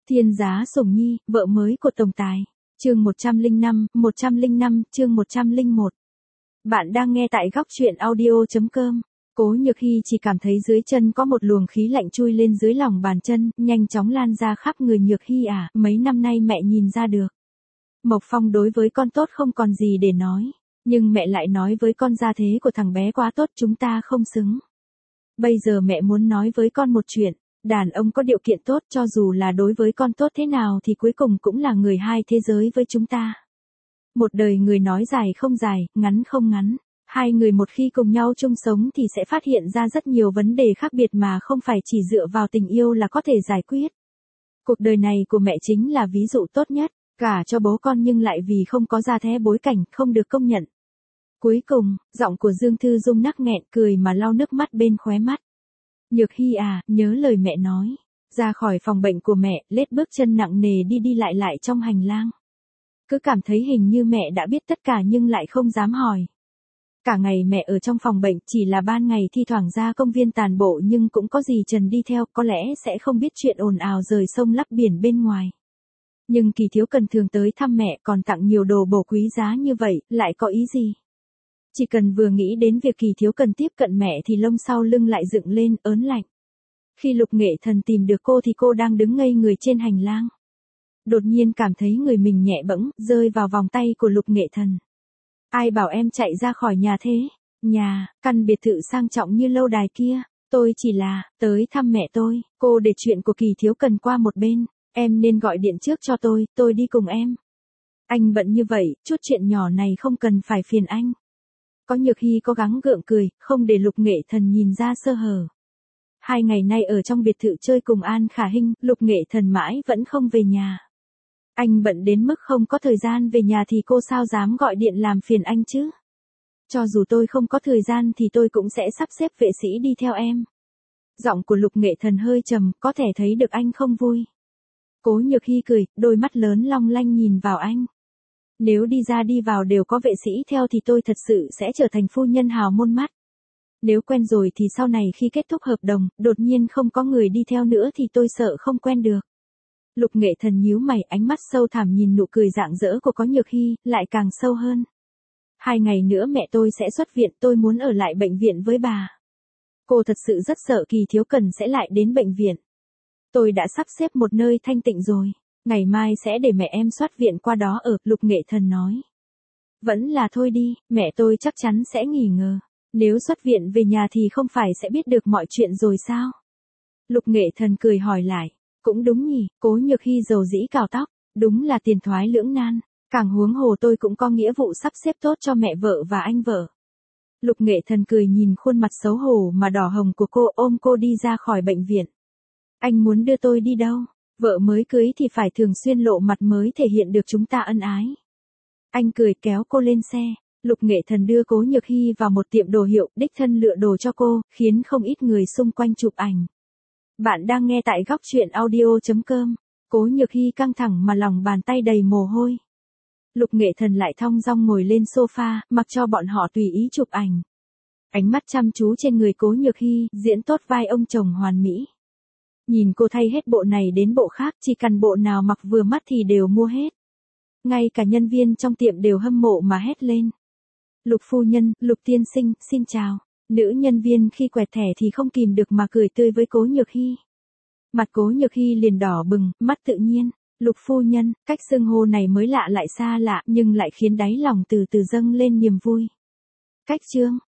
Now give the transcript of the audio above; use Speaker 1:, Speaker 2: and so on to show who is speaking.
Speaker 1: Thiên giá sủng nhi, vợ mới của tổng tài. Chương 105, chương 101. Bạn đang nghe tại góc truyện audio.com. Cố Nhược Hy chỉ cảm thấy dưới chân có một luồng khí lạnh chui lên dưới lòng bàn chân, nhanh chóng lan ra khắp người. Nhược Hy à, mấy năm nay mẹ nhìn ra được. Mộc Phong đối với con tốt không còn gì để nói, nhưng mẹ lại nói với con gia thế của thằng bé quá tốt, chúng ta không xứng. Bây giờ mẹ muốn nói với con một chuyện. Đàn ông có điều kiện tốt cho dù là đối với con tốt thế nào thì cuối cùng cũng là người hai thế giới với chúng ta. Một đời người nói dài không dài, ngắn không ngắn. Hai người một khi cùng nhau chung sống thì sẽ phát hiện ra rất nhiều vấn đề khác biệt mà không phải chỉ dựa vào tình yêu là có thể giải quyết. Cuộc đời này của mẹ chính là ví dụ tốt nhất, cả cho bố con nhưng lại vì không có gia thế bối cảnh không được công nhận. Cuối cùng, giọng của Dương Thư Dung nắc nghẹn cười mà lau nước mắt bên khóe mắt. Nhược Hy à, nhớ lời mẹ nói. Ra khỏi phòng bệnh của mẹ, lết bước chân nặng nề đi lại trong hành lang. Cứ cảm thấy hình như mẹ đã biết tất cả nhưng lại không dám hỏi. Cả ngày mẹ ở trong phòng bệnh, chỉ là ban ngày thi thoảng ra công viên tàn bộ nhưng cũng có gì Trần đi theo, có lẽ sẽ không biết chuyện ồn ào rời sông lấp biển bên ngoài. Nhưng Kỳ Thiếu Cần thường tới thăm mẹ còn tặng nhiều đồ bổ quý giá như vậy, lại có ý gì? Chỉ cần vừa nghĩ đến việc Kỳ Thiếu Cần tiếp cận mẹ thì lông sau lưng lại dựng lên, ớn lạnh. Khi Lục Nghệ Thần tìm được cô thì cô đang đứng ngây người trên hành lang. Đột nhiên cảm thấy người mình nhẹ bẫng, rơi vào vòng tay của Lục Nghệ Thần. Ai bảo em chạy ra khỏi nhà thế? Nhà, căn biệt thự sang trọng như lâu đài kia. Tôi chỉ là, tới thăm mẹ tôi. Cô để chuyện của Kỳ Thiếu Cần qua một bên. Em nên gọi điện trước cho tôi đi cùng em. Anh bận như vậy, chút chuyện nhỏ này không cần phải phiền anh. Có Nhược Hy cố gắng gượng cười, không để Lục Nghệ Thần nhìn ra sơ hở. 2 ngày nay ở trong biệt thự chơi cùng An Khả Hinh, Lục Nghệ Thần mãi vẫn không về nhà. Anh bận đến mức không có thời gian về nhà thì cô sao dám gọi điện làm phiền anh chứ? Cho dù tôi không có thời gian thì tôi cũng sẽ sắp xếp vệ sĩ đi theo em. Giọng của Lục Nghệ Thần hơi trầm, có thể thấy được anh không vui. Cố Nhược Hy cười, đôi mắt lớn long lanh nhìn vào anh. Nếu đi ra đi vào đều có vệ sĩ theo thì tôi thật sự sẽ trở thành phu nhân hào môn mắt. Nếu quen rồi thì sau này khi kết thúc hợp đồng, đột nhiên không có người đi theo nữa thì tôi sợ không quen được. Lục Nghệ Thần nhíu mày, ánh mắt sâu thẳm nhìn nụ cười rạng rỡ của Có Nhược Hy, lại càng sâu hơn. 2 ngày nữa mẹ tôi sẽ xuất viện, tôi muốn ở lại bệnh viện với bà. Cô thật sự rất sợ Kỳ Thiếu Cần sẽ lại đến bệnh viện. Tôi đã sắp xếp một nơi thanh tịnh rồi. Ngày mai sẽ để mẹ em xuất viện qua đó ở, Lục Nghệ Thần nói. Vẫn là thôi đi, mẹ tôi chắc chắn sẽ nghỉ ngờ. Nếu xuất viện về nhà thì không phải sẽ biết được mọi chuyện rồi sao? Lục Nghệ Thần cười hỏi lại. Cũng đúng nhỉ, Cố Nhược Hy dầu dĩ cào tóc. Đúng là tiền thoái lưỡng nan. Càng huống hồ tôi cũng có nghĩa vụ sắp xếp tốt cho mẹ vợ và anh vợ. Lục Nghệ Thần cười nhìn khuôn mặt xấu hổ mà đỏ hồng của cô, ôm cô đi ra khỏi bệnh viện. Anh muốn đưa tôi đi đâu? Vợ mới cưới thì phải thường xuyên lộ mặt mới thể hiện được chúng ta ân ái. Anh cười kéo cô lên xe. Lục Nghệ Thần đưa Cố Nhược Hy vào một tiệm đồ hiệu, đích thân lựa đồ cho cô, khiến không ít người xung quanh chụp ảnh. Bạn đang nghe tại góc truyện audio.com. Cố Nhược Hy căng thẳng mà lòng bàn tay đầy mồ hôi. Lục Nghệ Thần lại thong dong ngồi lên sofa, mặc cho bọn họ tùy ý chụp ảnh. Ánh mắt chăm chú trên người Cố Nhược Hy, diễn tốt vai ông chồng hoàn mỹ. Nhìn cô thay hết bộ này đến bộ khác, chỉ cần bộ nào mặc vừa mắt thì đều mua hết. Ngay cả nhân viên trong tiệm đều hâm mộ mà hét lên. Lục phu nhân, Lục tiên sinh, xin chào. Nữ nhân viên khi quẹt thẻ thì không kìm được mà cười tươi với Cố Nhược Hy. Mặt Cố Nhược Hy liền đỏ bừng, mắt tự nhiên. Lục phu nhân, cách xưng hô này mới lạ lại xa lạ nhưng lại khiến đáy lòng từ từ dâng lên niềm vui. Cách chương,